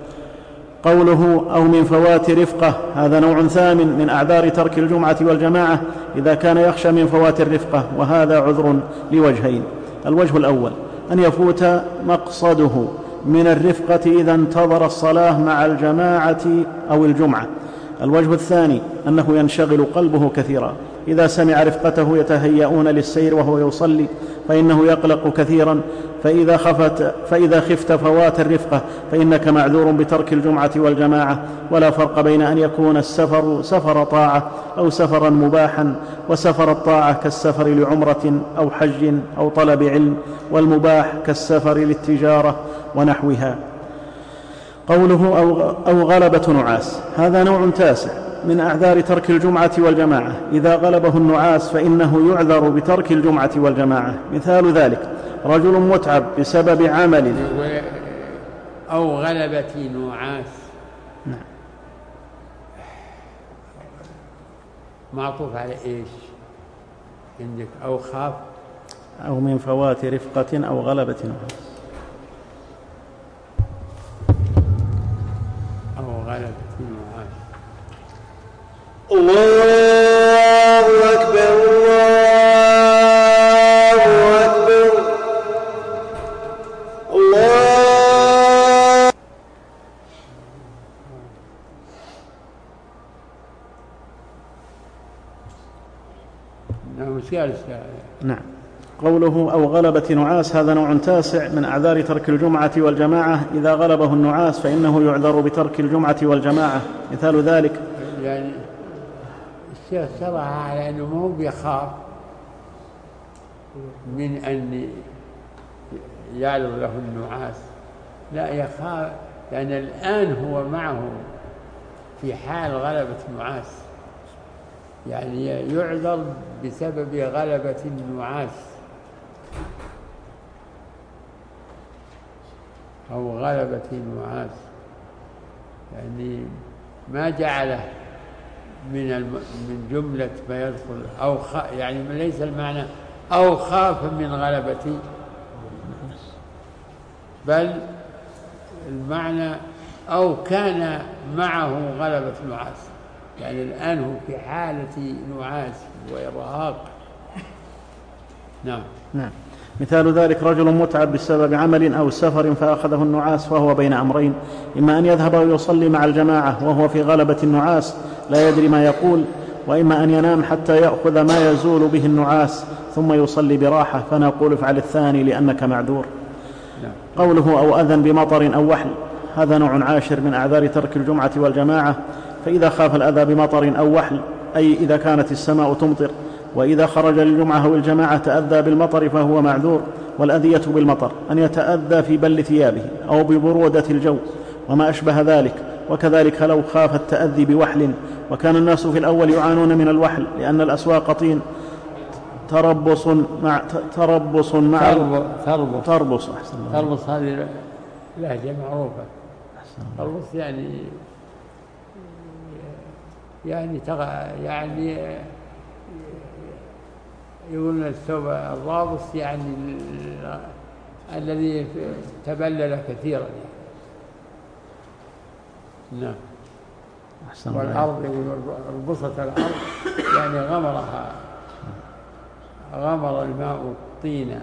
Speaker 2: قوله أو من فوات رفقة هذا نوع ثامن من أعذار ترك الجمعة والجماعة، إذا كان يخشى من فوات الرفقة، وهذا عذر لوجهين: الوجه الأول أن يفوت مقصده من الرفقة إذا انتظر الصلاة مع الجماعة أو الجمعة. الوجه الثاني أنه ينشغل قلبه كثيرا، إذا سمع رفقته يتهيئون للسير وهو يصلي فإنه يقلق كثيرا، فإذا خفت, فإذا خفت فوات الرفقة فإنك معذور بترك الجمعة والجماعة. ولا فرق بين أن يكون السفر سفر طاعة أو سفرا مباحا، وسفر الطاعة كالسفر لعمرة أو حج أو طلب علم، والمباح كالسفر للتجارة ونحوها. قوله أو غلبة نعاس هذا نوع تاسع من أعذار ترك الجمعة والجماعة إذا غلبه النعاس فإنه يعذر بترك الجمعة والجماعة. مثال ذلك رجل متعب بسبب عمل
Speaker 1: أو غلبة نعاس.
Speaker 2: نعم.
Speaker 1: معطوف على إيش عندك؟ أو خاف
Speaker 2: أو من فوات رفقة أو غلبة نعاس.
Speaker 1: أو غلبة نعاس.
Speaker 6: الله أكبر الله أكبر الله.
Speaker 2: نعم. قوله أو غلبة نعاس هذا نوع تاسع من أعذار ترك الجمعة والجماعة إذا غلبه النعاس فإنه يعذر بترك الجمعة والجماعة. مثال ذلك
Speaker 1: يعني الشيخ شرح على أنه مو بيخاف من أن يعرض له النعاس، لا يخاف لأن يعني الآن هو معه في حال غلبة النعاس، يعني يعذر بسبب غلبة النعاس أو غلبة النعاس، يعني ما جعله من الم... من جملة ما يدخل أو خ... يعني ليس المعنى أو خاف من غلبة، بل المعنى أو كان معه غلبة نعاس، يعني الآن هو في حالة نعاس وإرهاق. نعم.
Speaker 2: نعم. مثال ذلك رجل متعب بسبب عمل أو سفر فأخذه النعاس فهو بين أمرين، إما أن يذهب ويصلي مع الجماعة وهو في غلبة النعاس لا يدري ما يقول، وإما أن ينام حتى يأخذ ما يزول به النعاس ثم يصلي براحة، فنقول افعل الثاني لأنك معذور. قوله أو أذن بمطر أو وحل هذا نوع عاشر من أعذار ترك الجمعة والجماعة، فإذا خاف الأذى بمطر أو وحل أي إذا كانت السماء تمطر، وإذا خرج للجمعة أو الجماعة تأذى بالمطر فهو معذور. والأذية بالمطر أن يتأذى في بل ثيابه أو ببرودة الجو وما أشبه ذلك، وكذلك لو خاف التأذي بوحل، وكان الناس في الأول يعانون من الوحل لأن الأسواق طين تربص مع تربص مع
Speaker 1: تربص
Speaker 2: تربص أحسن
Speaker 1: تربص هذه لهجة معروفة. تربص يعني يعني تغ... يعني يقولون الثوب الرابص يعني ال... الذي تبلل كثيرا. نعم. والأرض ربصت الأرض يعني غمرها غمر الماء طينا.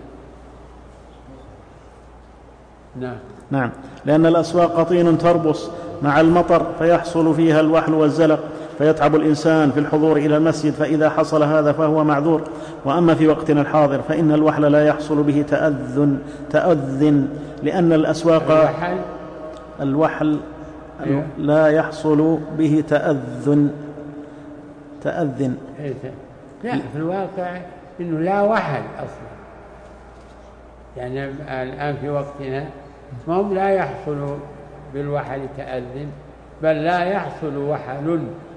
Speaker 1: نعم.
Speaker 2: نعم. لأن الأسواق طين تربص مع المطر فيحصل فيها الوحل والزلق فيتعب الإنسان في الحضور إلى المسجد، فإذا حصل هذا فهو معذور. وأما في وقتنا الحاضر فإن الوحل لا يحصل به تأذن تأذن لأن الأسواق
Speaker 1: الوحل,
Speaker 2: الوحل لا يحصل به تأذن تأذن
Speaker 1: لا في الواقع إنه لا وحل أصلا، يعني الآن في وقتنا ما لا يحصل بالوحل تأذن، بل لا يحصل وحل.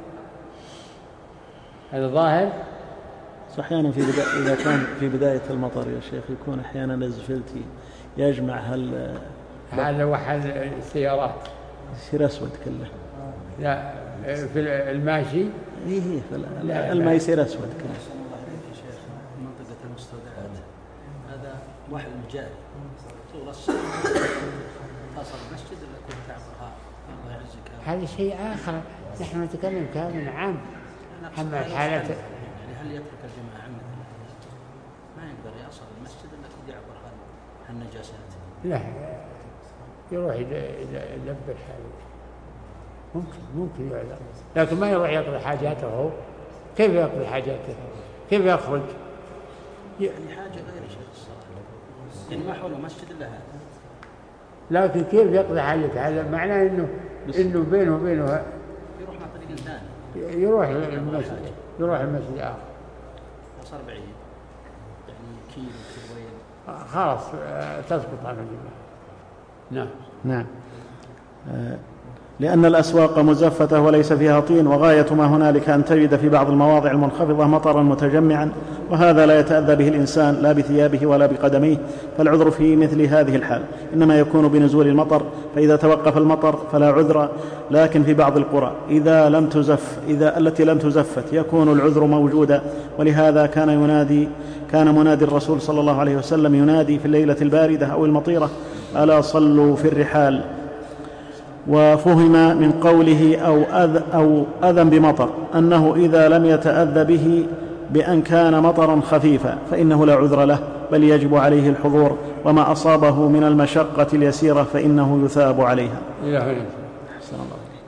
Speaker 1: هذا ظاهر.
Speaker 2: أحيانا في بداية إذا كان في بداية المطر يا شيخ يكون أحيانا الزفلتي يجمع هل
Speaker 1: هذا وحل السيارات
Speaker 2: يصير أسود كله.
Speaker 1: لا في الماشي
Speaker 2: إيه هي الماء يصير أسود كله.
Speaker 3: منطقة المستودعات هذا وحل مجاري طول السنة تصل المسجد اللي يكون تعبها الله يعزك.
Speaker 1: هذا شيء آخر، نحن نتكلم كلام عام. أما الحالة
Speaker 3: يعني هل يترك الجماعة مثلا ما يقدر يصل المسجد إلا يعبر هالنجاسات؟
Speaker 1: لا يروح يلبس حاله ممكن ممكن يعذر، لكن ما يروح يقضي حاجاته هو. كيف يقضي حاجاته؟ كيف يخرج؟
Speaker 3: يعني حاجة غير شيء الصلاة، يعني ما حوله مسجد إلا هذا.
Speaker 1: لكن كيف يقضي حاجته؟ هذا معناه إنه إنه بينه وبينه
Speaker 3: يروح مع طريق ثاني،
Speaker 1: يروح المسجد يروح المسجد آخر
Speaker 3: صار بعيد يعني كيلو كيلوين
Speaker 1: خلاص تسقط عنه الجماعة. نعم.
Speaker 2: نعم. آه لأن الأسواق مزفتة وليس فيها طين، وغاية ما هنالك أن تجد في بعض المواضع المنخفضة مطرا متجمعا، وهذا لا يتأذى به الإنسان لا بثيابه ولا بقدميه، فالعذر في مثل هذه الحال إنما يكون بنزول المطر، فإذا توقف المطر فلا عذر. لكن في بعض القرى إذا لم تزف إذا التي لم تزفت يكون العذر موجودا، ولهذا كان ينادي كان منادي الرسول صلى الله عليه وسلم ينادي في الليلة الباردة أو المطيرة: ألا صلوا في الرحال. وفهم من قوله أو, أذ أو أذى بمطر أنه إذا لم يتأذى به بأن كان مطرا خفيفا فإنه لا عذر له، بل يجب عليه الحضور، وما أصابه من المشقة اليسيرة فإنه يثاب عليها. أحسن الله عليك.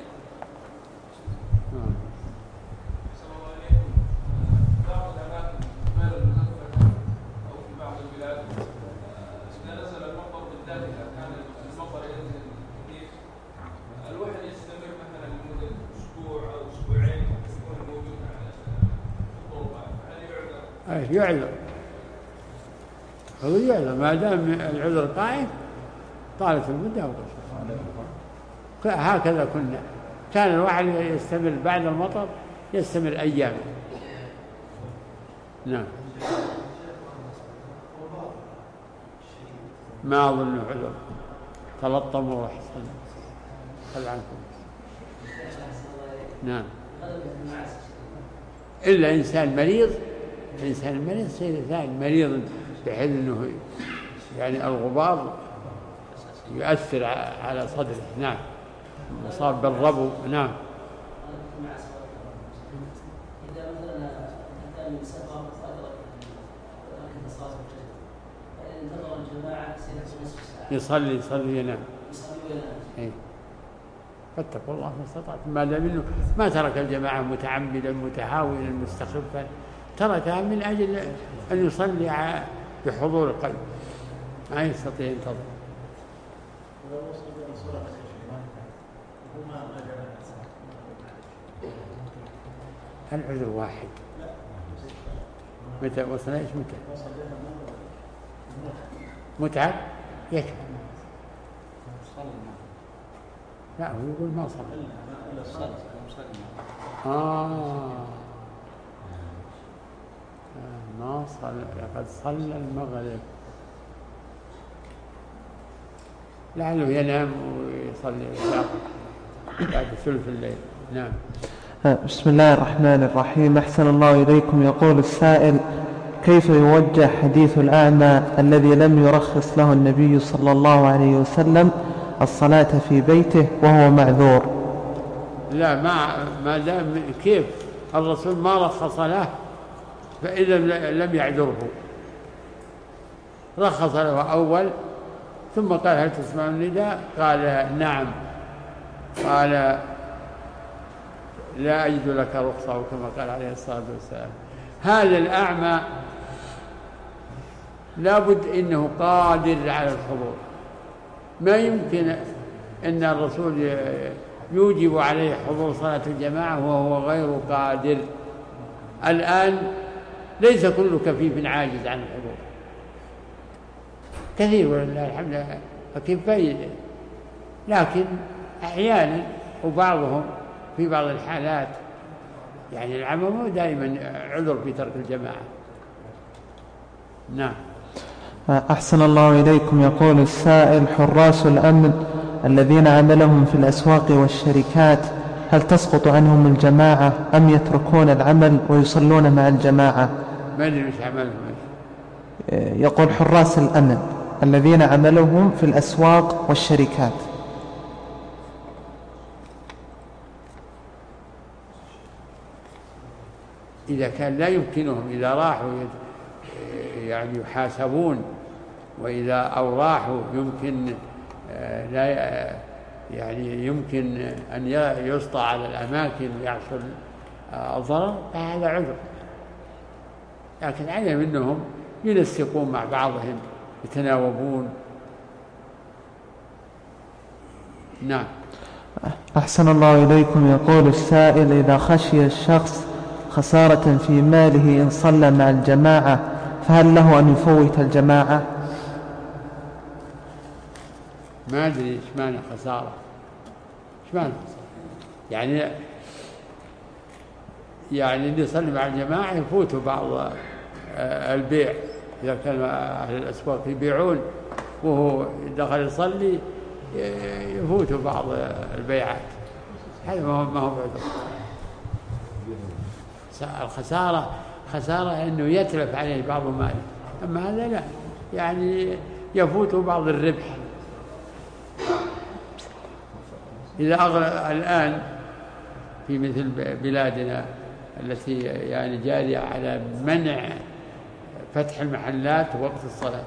Speaker 1: يعذر هو يعذر ما دام العذر قائم طالت المدة هكذا. كنا كان الواحد يستمر بعد المطر يستمر أيام. نعم ما أظن عذر، تلطموا وحسن خل عنكم. نعم إلا إنسان مريض، الإنسان المريض سيد ثاني مريض بحيث أنه يعني الغبار يؤثر على صدره. نعم مصاب بالربو. نعم
Speaker 7: إذا مثلا أتى من سفر وركب صلاة الفجر فإن انتظر الجماعة سيأتي نصف ساعة
Speaker 1: يصلي يصلي ينام
Speaker 7: يصلي وينام.
Speaker 1: إيه فاتقوا الله ما استطعتم، ما دام انه ما ترك الجماعة متعمدا متهاونا مستخفا، تركها من أجل أن يصلي بحضور القلب، ما يستطيع ينتظر. العذر واحد. متى وصل ايش متى؟ متعب يكفي. لا هو يقول ما صلى. آه ما صلى، قد صلى المغرب، لعله ينام ويصلي بعد ثلث الليل. نعم.
Speaker 8: بسم الله الرحمن الرحيم. أحسن الله إليكم. يقول السائل: كيف يوجه حديث الأعمى الذي لم يرخص له النبي صلى الله عليه وسلم الصلاة في بيته وهو معذور؟
Speaker 1: لا ما ما دام كيف الرسول ما رخص له فإذا لم يعذره، رخص له أول ثم قال: هل تسمع النداء؟ قال: نعم. قال: لا أجد لك رخصة، كما قال عليه الصلاة والسلام. هذا الأعمى لابد إنه قادر على الحضور، ما يمكن أن الرسول يوجب عليه حضور صلاة الجماعة وهو غير قادر. الآن ليس كل كفيف عاجز عن الحضور، كثير ولله الحمد كفاية، لكن أحيانا وبعضهم في بعض الحالات يعني العمى مو دائما عذر في ترك الجماعة. نعم.
Speaker 8: أحسن الله إليكم. يقول السائل: حراس الأمن الذين عملهم في الأسواق والشركات هل تسقط عنهم الجماعة أم يتركون العمل ويصلون مع الجماعة؟
Speaker 1: ما أدري مش عملهم.
Speaker 8: يقول: حراس الأمن الذين عملهم في الأسواق والشركات.
Speaker 1: إذا كان لا يمكنهم، إذا راحوا يعني يحاسبون، وإذا أو راحوا يمكن لا يعني يمكن أن يسطع على الأماكن ويحصل الضرر، فهذا عذر. لكن علم أنهم ينسقون مع بعضهم يتناوبون. نعم.
Speaker 8: أحسن الله إليكم. يقول السائل: إذا خشي الشخص خسارة في ماله إن صلى مع الجماعة فهل له أن يفوت الجماعة؟
Speaker 1: ما أدري إيش معنى خسارة. إيش معنى؟ يعني يعني اللي يصلي مع الجماعة يفوتوا بعض البيع، إذا كان أهل الأسواق يبيعون وهو دخل يصلي يفوتوا بعض البيعات، هذا ما هو ما هو بعذر. الخسارة خسارة إنه يتلف عليه بعض ماله، أما هذا لا، يعني يفوت بعض الربح. إذا أغلى الآن في مثل بلادنا التي يعني جارية على منع فتح المحلات وقت الصلاة،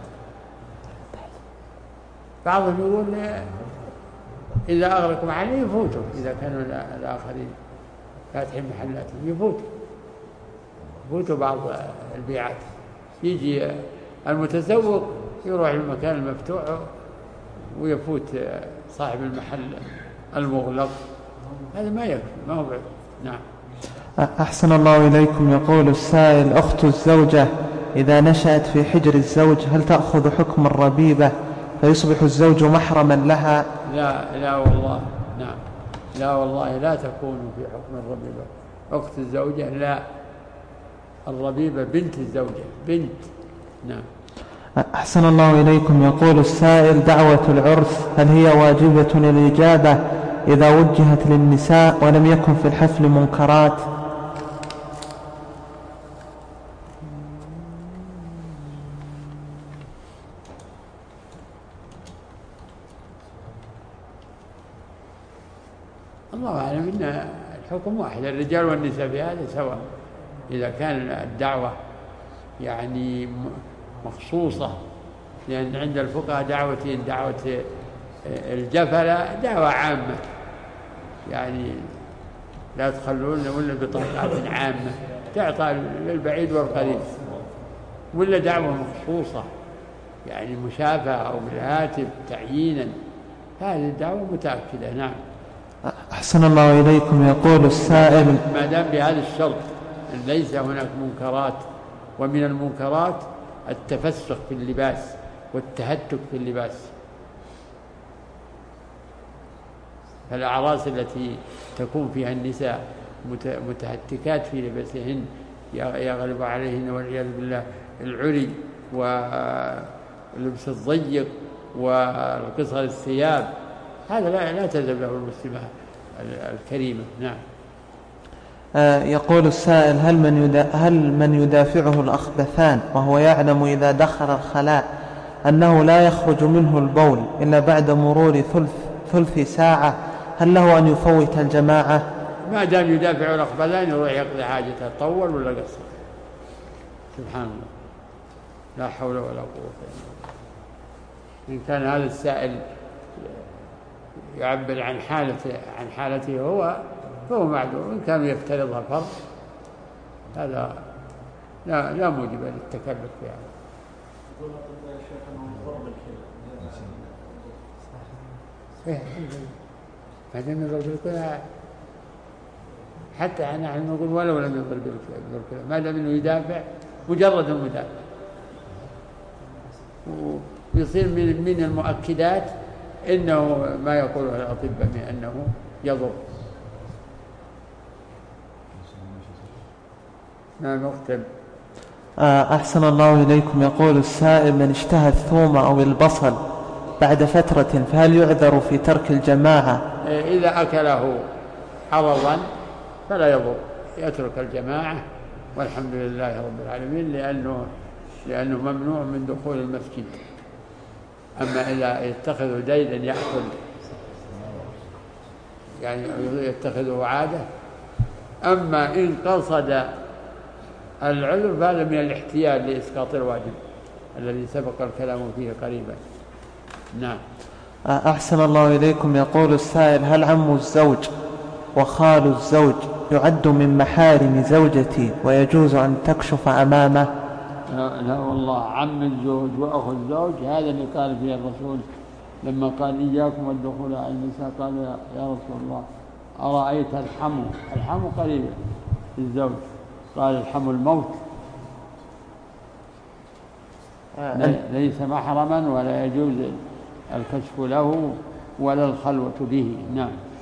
Speaker 1: بعضهم يقول إذا أغلقوا محل يفوتوا، إذا كانوا الآخرين فاتحين محلاتهم يفوتوا يفوتوا بعض البيعات. يجي المتسوق يروح المكان المفتوح ويفوت صاحب المحل المغلق، هذا ما يكفي، ما هو بعد. نعم.
Speaker 8: أحسن الله إليكم. يقول السائل: أخت الزوجة إذا نشأت في حجر الزوج هل تأخذ حكم الربيبة فيصبح الزوج محرما لها؟
Speaker 1: لا لا والله. نعم لا والله لا تكون في حكم الربيبة أخت الزوجة، لا، الربيبة بنت الزوجة، بنت. نعم.
Speaker 8: أحسن الله إليكم. يقول السائل: دعوة العرس هل هي واجبة الإجابة إذا وجهت للنساء ولم يكن في الحفل منكرات؟
Speaker 1: الله أعلم أن الحكم واحد، الرجال والنساء في هذا سواء. إذا كان الدعوة يعني مخصوصة، لأن عند الفقهاء دعوتين: دعوة الجفلة دعوة عامة، يعني لا تخلون ولا بطاقات عامة تعطى للبعيد والقريب، ولا دعوة مخصوصة يعني مشافهة أو بالهاتف تعيينا، هذه الدعوة متأكدة. نعم.
Speaker 8: أحسن الله إليكم. يقول السائل:
Speaker 1: ما دام بهذا الشرط أن ليس هناك منكرات، ومن المنكرات التفسخ في اللباس والتهتك في اللباس، فالأعراس التي تكون فيها النساء متهتكات في لباسهن يغلب عليهن والعياذ بالله العري ولبس الضيق والقصر الثياب، هذا لا, لا تذهب له المسلمة الكريمة. نعم.
Speaker 8: آه يقول السائل: هل من, يدا هل من يدافعه الأخبثان وهو يعلم إذا دخل الخلاء أنه لا يخرج منه البول إلا بعد مرور ثلث, ثلث ساعة، هل له أن يفوت الجماعة؟
Speaker 1: ما دام يدافع الأخبثان يروح يقضي حاجته، طول ولا قصر. سبحان الله، لا حول ولا قوة إلا بالله. إن كان هذا السائل يعبر عن حالته عن حالته هو فهو معذور، وإن كان يفترضها فرض هذا لا لا موجب للتكلف في هذا. بعدين نضرب بالكلى، حتى نحن نقول ولو لم يضرب بالكلى ما دام انه يدافع مجرد المدافع، ويصير من من المؤكدات انه ما يقوله الاطباء من انه يضر. نعم. مكتب.
Speaker 8: أحسن الله إليكم. يقول السائل: من اشتهى الثوم أو البصل بعد فترة فهل يعذر في ترك الجماعة؟
Speaker 1: إذا أكله عرضا فلا يضر، يترك الجماعة والحمد لله رب العالمين، لأنه لأنه ممنوع من دخول المسجد. أما إذا يتخذ ديدا يأكل يعني يتخذه عادة، أما إن قصد العذر فهذا من الاحتيال لإسقاط الواجب الذي سبق الكلام فيه قريبا. نعم.
Speaker 8: أحسن الله إليكم. يقول السائل: هل عم الزوج وخال الزوج يعد من محارم زوجتي ويجوز أن تكشف أمامه؟
Speaker 1: لا, لا والله، عم الزوج وأخو الزوج هذا اللي قال فيه الرسول لما قال إياكم والدخول على النساء، قال يا رسول الله أرأيت الحمو؟ الحمو قريب الزوج، قال الحمو الموت. آه ليس محرما ولا يجوز الكشف له ولا الخلوة به. نعم.